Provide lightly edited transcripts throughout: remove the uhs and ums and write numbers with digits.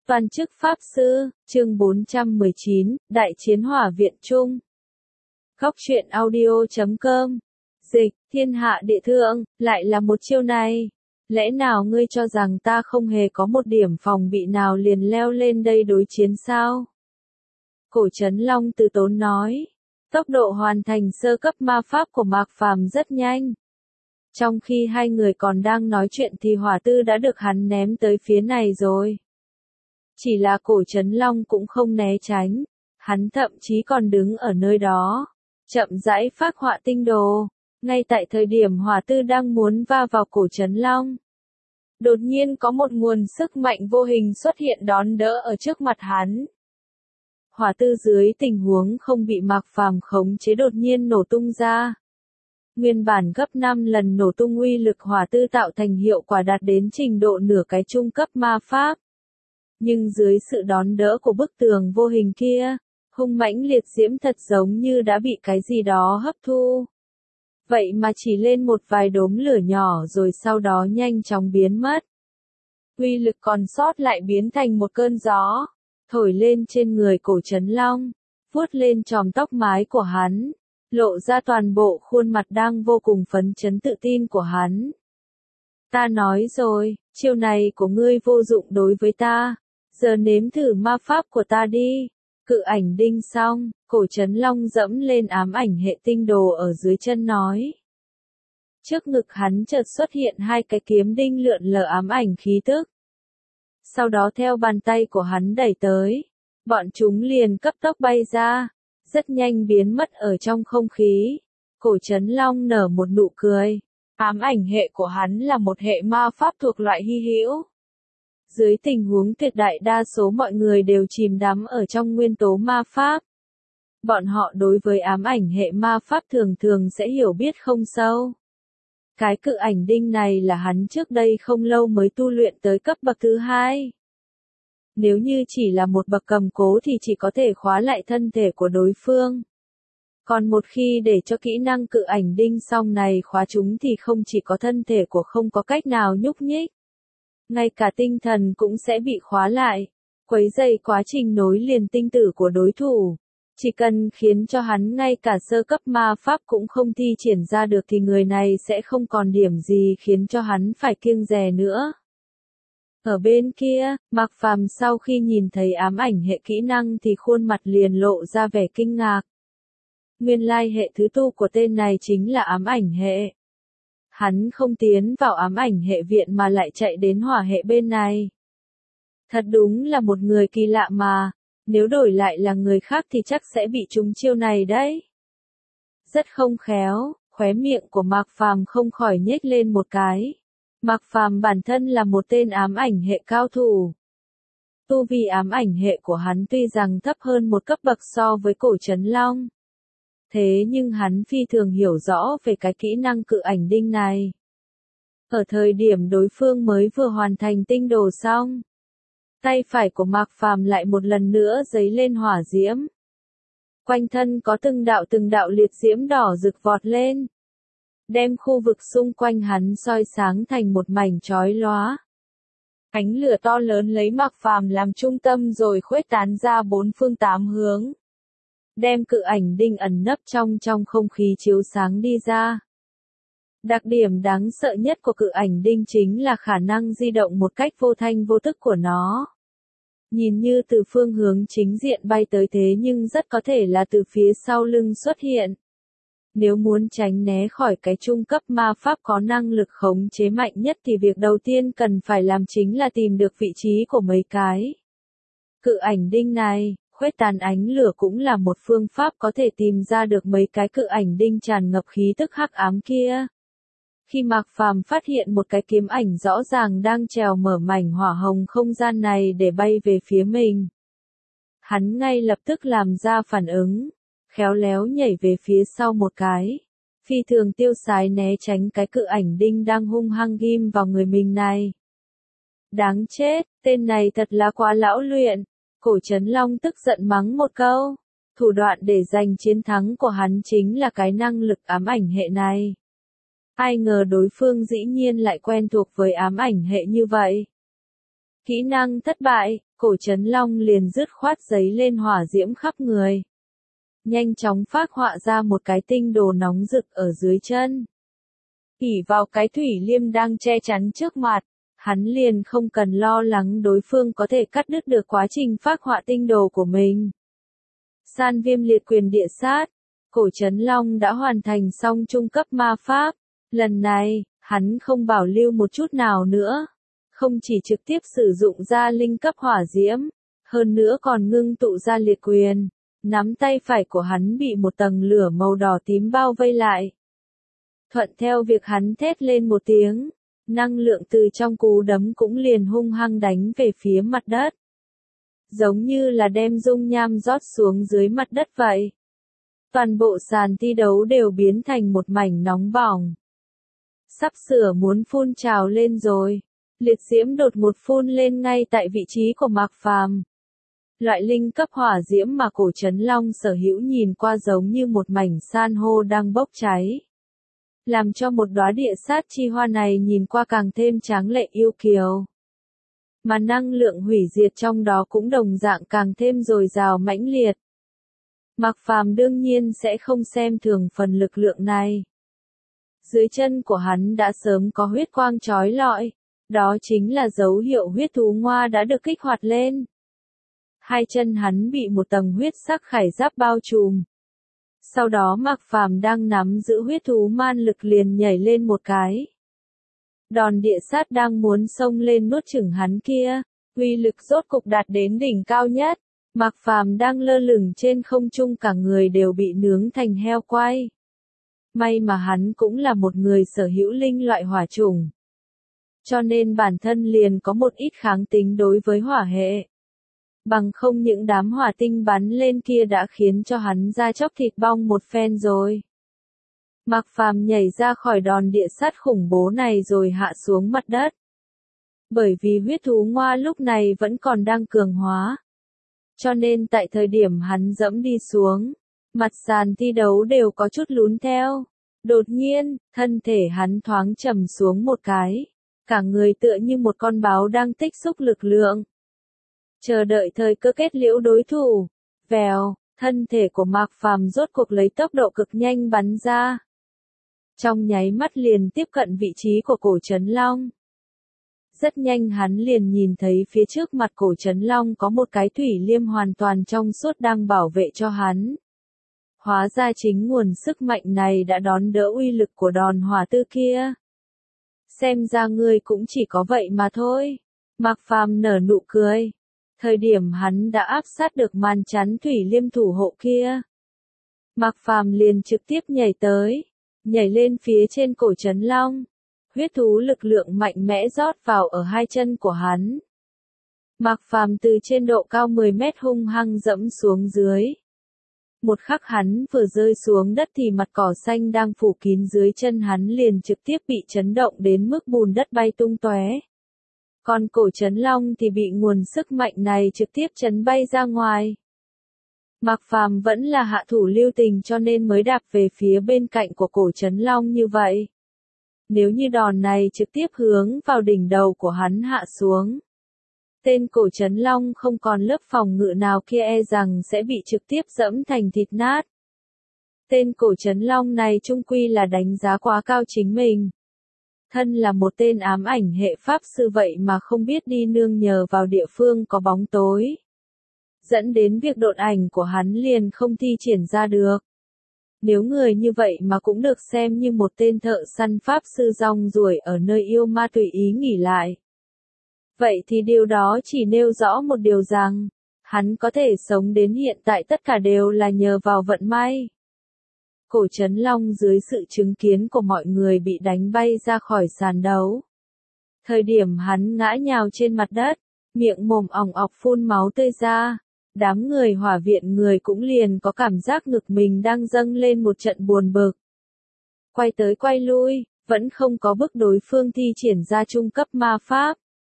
Toàn chức Pháp Sư, chương 419, Đại chiến Hỏa Viện Trung. Góc truyện audio.com. Dịch, thiên hạ địa thượng, lại là một chiêu này. Lẽ nào ngươi cho rằng ta không hề có một điểm phòng bị nào liền leo lên đây đối chiến sao? Cổ Trấn Long từ tốn nói. Tốc độ hoàn thành sơ cấp ma pháp của Mạc Phàm rất nhanh. Trong khi hai người còn đang nói chuyện thì hỏa tư đã được hắn ném tới phía này rồi. Chỉ là Cổ Trấn Long cũng không né tránh, hắn thậm chí còn đứng ở nơi đó, chậm rãi phác họa tinh đồ. Ngay tại thời điểm hỏa tư đang muốn va vào Cổ Trấn Long, đột nhiên có một nguồn sức mạnh vô hình xuất hiện đón đỡ ở trước mặt hắn. Hỏa tư dưới tình huống không bị Mạc Phàm khống chế đột nhiên nổ tung ra. Nguyên bản gấp 5 lần nổ tung uy lực hỏa tư tạo thành hiệu quả đạt đến trình độ nửa cái trung cấp ma pháp. Nhưng dưới sự đón đỡ của bức tường vô hình kia, hung mãnh liệt diễm thật giống như đã bị cái gì đó hấp thu. Vậy mà chỉ lên một vài đốm lửa nhỏ rồi sau đó nhanh chóng biến mất. Uy lực còn sót lại biến thành một cơn gió, thổi lên trên người Cổ Trấn Long, vuốt lên chòm tóc mái của hắn, lộ ra toàn bộ khuôn mặt đang vô cùng phấn chấn tự tin của hắn. Ta nói rồi, chiêu này của ngươi vô dụng đối với ta. Giờ nếm thử ma pháp của ta đi. Cự ảnh đinh xong, Cổ Trấn Long dẫm lên ám ảnh hệ tinh đồ ở dưới chân nói. Trước ngực hắn chợt xuất hiện hai cái kiếm đinh lượn lờ ám ảnh khí tức. Sau đó theo bàn tay của hắn đẩy tới, bọn chúng liền cấp tốc bay ra, rất nhanh biến mất ở trong không khí. Cổ Trấn Long nở một nụ cười. Ám ảnh hệ của hắn là một hệ ma pháp thuộc loại hy hữu. Dưới tình huống tuyệt đại đa số mọi người đều chìm đắm ở trong nguyên tố ma pháp. Bọn họ đối với ám ảnh hệ ma pháp thường thường sẽ hiểu biết không sâu. Cái cự ảnh đinh này là hắn trước đây không lâu mới tu luyện tới cấp bậc thứ 2. Nếu như chỉ là một bậc cầm cố thì chỉ có thể khóa lại thân thể của đối phương. Còn một khi để cho kỹ năng cự ảnh đinh song này khóa chúng thì không chỉ có thân thể của không có cách nào nhúc nhích. Ngay cả tinh thần cũng sẽ bị khóa lại, quấy rầy quá trình nối liền tinh tử của đối thủ. Chỉ cần khiến cho hắn ngay cả sơ cấp ma pháp cũng không thi triển ra được thì người này sẽ không còn điểm gì khiến cho hắn phải kiêng dè nữa. Ở bên kia, Mạc Phàm sau khi nhìn thấy ám ảnh hệ kỹ năng thì khuôn mặt liền lộ ra vẻ kinh ngạc. Nguyên lai hệ thứ tu của tên này chính là ám ảnh hệ. Hắn không tiến vào ám ảnh hệ viện mà lại chạy đến hỏa hệ bên này. Thật đúng là một người kỳ lạ mà, nếu đổi lại là người khác thì chắc sẽ bị trúng chiêu này đấy. Rất không khéo, khóe miệng của Mạc Phàm không khỏi nhếch lên một cái. Mạc Phàm bản thân là một tên ám ảnh hệ cao thủ. Tu vi ám ảnh hệ của hắn tuy rằng thấp hơn một cấp bậc so với Cổ Trấn Long. Thế nhưng hắn phi thường hiểu rõ về cái kỹ năng cự ảnh đinh này. Ở thời điểm đối phương mới vừa hoàn thành tinh đồ xong, tay phải của Mạc Phàm lại một lần nữa giấy lên hỏa diễm. Quanh thân có từng đạo liệt diễm đỏ rực vọt lên, đem khu vực xung quanh hắn soi sáng thành một mảnh chói lóa. Ánh lửa to lớn lấy Mạc Phàm làm trung tâm rồi khuếch tán ra bốn phương tám hướng, đem cự ảnh đinh ẩn nấp trong không khí chiếu sáng đi ra. Đặc điểm đáng sợ nhất của cự ảnh đinh chính là khả năng di động một cách vô thanh vô tức của nó. Nhìn như từ phương hướng chính diện bay tới thế nhưng rất có thể là từ phía sau lưng xuất hiện. Nếu muốn tránh né khỏi cái trung cấp ma pháp có năng lực khống chế mạnh nhất thì việc đầu tiên cần phải làm chính là tìm được vị trí của mấy cái cự ảnh đinh này. Khuếch tán ánh lửa cũng là một phương pháp có thể tìm ra được mấy cái cự ảnh đinh tràn ngập khí tức hắc ám kia. Khi Mạc Phàm phát hiện một cái kiếm ảnh rõ ràng đang trèo mở mảnh hỏa hồng không gian này để bay về phía mình, hắn ngay lập tức làm ra phản ứng, khéo léo nhảy về phía sau một cái, phi thường tiêu sái né tránh cái cự ảnh đinh đang hung hăng ghim vào người mình này. Đáng chết, tên này thật là quá lão luyện. Cổ Trấn Long tức giận mắng một câu. Thủ đoạn để giành chiến thắng của hắn chính là cái năng lực ám ảnh hệ này. Ai ngờ đối phương dĩ nhiên lại quen thuộc với ám ảnh hệ như vậy. Kỹ năng thất bại, Cổ Trấn Long liền dứt khoát giấy lên hỏa diễm khắp người. Nhanh chóng phác họa ra một cái tinh đồ nóng rực ở dưới chân. ỷ vào cái thủy liêm đang che chắn trước mặt, hắn liền không cần lo lắng đối phương có thể cắt đứt được quá trình phác họa tinh đồ của mình. San Viêm Liệt Quyền Địa Sát, Cổ Trấn Long đã hoàn thành xong trung cấp ma pháp. Lần này, hắn không bảo lưu một chút nào nữa. Không chỉ trực tiếp sử dụng ra linh cấp hỏa diễm, hơn nữa còn ngưng tụ ra liệt quyền. Nắm tay phải của hắn bị một tầng lửa màu đỏ tím bao vây lại. Thuận theo việc hắn thét lên một tiếng, năng lượng từ trong cú đấm cũng liền hung hăng đánh về phía mặt đất. Giống như là đem dung nham rót xuống dưới mặt đất vậy. Toàn bộ sàn thi đấu đều biến thành một mảnh nóng bỏng. Sắp sửa muốn phun trào lên rồi. Liệt diễm đột ngột phun lên ngay tại vị trí của Mạc Phàm. Loại linh cấp hỏa diễm mà Cổ Trấn Long sở hữu nhìn qua giống như một mảnh san hô đang bốc cháy. Làm cho một đóa địa sát chi hoa này nhìn qua càng thêm tráng lệ yêu kiều. Mà năng lượng hủy diệt trong đó cũng đồng dạng càng thêm dồi dào mãnh liệt. Mạc Phàm đương nhiên sẽ không xem thường phần lực lượng này. Dưới chân của hắn đã sớm có huyết quang chói lọi, đó chính là dấu hiệu huyết thú ngoa đã được kích hoạt lên. Hai chân hắn bị một tầng huyết sắc khải giáp bao trùm. Sau đó Mạc Phàm đang nắm giữ huyết thú man lực liền nhảy lên một cái. Đòn địa sát đang muốn xông lên nuốt chửng hắn kia, uy lực rốt cục đạt đến đỉnh cao nhất. Mạc Phàm đang lơ lửng trên không trung cả người đều bị nướng thành heo quay. May mà hắn cũng là một người sở hữu linh loại hỏa chủng. Cho nên bản thân liền có một ít kháng tính đối với hỏa hệ. Bằng không những đám hỏa tinh bắn lên kia đã khiến cho hắn da chóc thịt bong một phen rồi. Mạc Phàm nhảy ra khỏi đòn địa sát khủng bố này rồi hạ xuống mặt đất. Bởi vì huyết thú ngoa lúc này vẫn còn đang cường hóa. Cho nên tại thời điểm hắn dẫm đi xuống, mặt sàn thi đấu đều có chút lún theo. Đột nhiên, thân thể hắn thoáng trầm xuống một cái. Cả người tựa như một con báo đang tích xúc lực lượng. Chờ đợi thời cơ kết liễu đối thủ. Vèo, thân thể của Mạc Phàm rốt cuộc lấy tốc độ cực nhanh bắn ra. Trong nháy mắt liền tiếp cận vị trí của Cổ Trấn Long. Rất nhanh hắn liền nhìn thấy phía trước mặt Cổ Trấn Long có một cái thủy liêm hoàn toàn trong suốt đang bảo vệ cho hắn. Hóa ra chính nguồn sức mạnh này đã đón đỡ uy lực của đòn hỏa tư kia. Xem ra ngươi cũng chỉ có vậy mà thôi. Mạc Phàm nở nụ cười. Thời điểm hắn đã áp sát được màn chắn thủy liêm thủ hộ kia. Mạc Phàm liền trực tiếp nhảy tới. Nhảy lên phía trên Cổ Trấn Long. Huyết thú lực lượng mạnh mẽ rót vào ở hai chân của hắn. Mạc Phàm từ trên độ cao 10 mét hung hăng dẫm xuống dưới. Một khắc hắn vừa rơi xuống đất thì mặt cỏ xanh đang phủ kín dưới chân hắn liền trực tiếp bị chấn động đến mức bùn đất bay tung tóe. Còn Cổ Trấn Long thì bị nguồn sức mạnh này trực tiếp chấn bay ra ngoài. Mạc Phàm vẫn là hạ thủ lưu tình cho nên mới đạp về phía bên cạnh của Cổ Trấn Long như vậy. Nếu như đòn này trực tiếp hướng vào đỉnh đầu của hắn hạ xuống, tên Cổ Trấn Long không còn lớp phòng ngự nào kia e rằng sẽ bị trực tiếp dẫm thành thịt nát. Tên Cổ Trấn Long này chung quy là đánh giá quá cao chính mình. Thân là một tên ám ảnh hệ pháp sư vậy mà không biết đi nương nhờ vào địa phương có bóng tối. Dẫn đến việc độn ảnh của hắn liền không thi triển ra được. Nếu người như vậy mà cũng được xem như một tên thợ săn pháp sư rong ruổi ở nơi yêu ma tùy ý nghỉ lại. Vậy thì điều đó chỉ nêu rõ một điều rằng, hắn có thể sống đến hiện tại tất cả đều là nhờ vào vận may. Cổ Trấn Long dưới sự chứng kiến của mọi người bị đánh bay ra khỏi sàn đấu. Thời điểm hắn ngã nhào trên mặt đất, miệng mồm ỏng ọc phun máu tươi ra. Đám người hỏa viện người cũng liền có cảm giác ngực mình đang dâng lên một trận buồn bực. Quay tới quay lui, vẫn không có bức đối phương thi triển ra trung cấp ma pháp.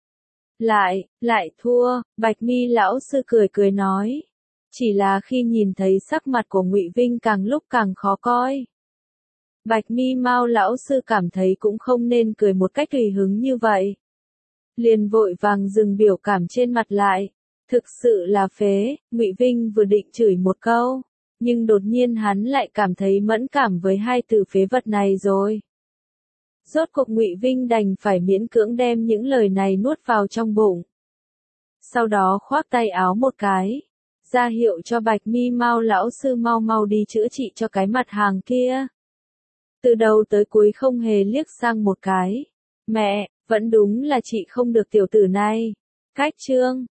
Lại thua, Bạch Mi lão sư cười cười nói. Chỉ là khi nhìn thấy sắc mặt của Ngụy Vinh càng lúc càng khó coi. Bạch Mi Mao lão sư cảm thấy cũng không nên cười một cách tùy hứng như vậy. Liền vội vàng dừng biểu cảm trên mặt lại. Thực sự là phế, Ngụy Vinh vừa định chửi một câu, nhưng đột nhiên hắn lại cảm thấy mẫn cảm với hai từ phế vật này rồi. Rốt cuộc Ngụy Vinh đành phải miễn cưỡng đem những lời này nuốt vào trong bụng. Sau đó khoác tay áo một cái, ra hiệu cho Bạch Mi Mao lão sư mau mau đi chữa trị cho cái mặt hàng kia. Từ đầu tới cuối không hề liếc sang một cái. Mẹ, vẫn đúng là chị không được tiểu tử này. Cách chương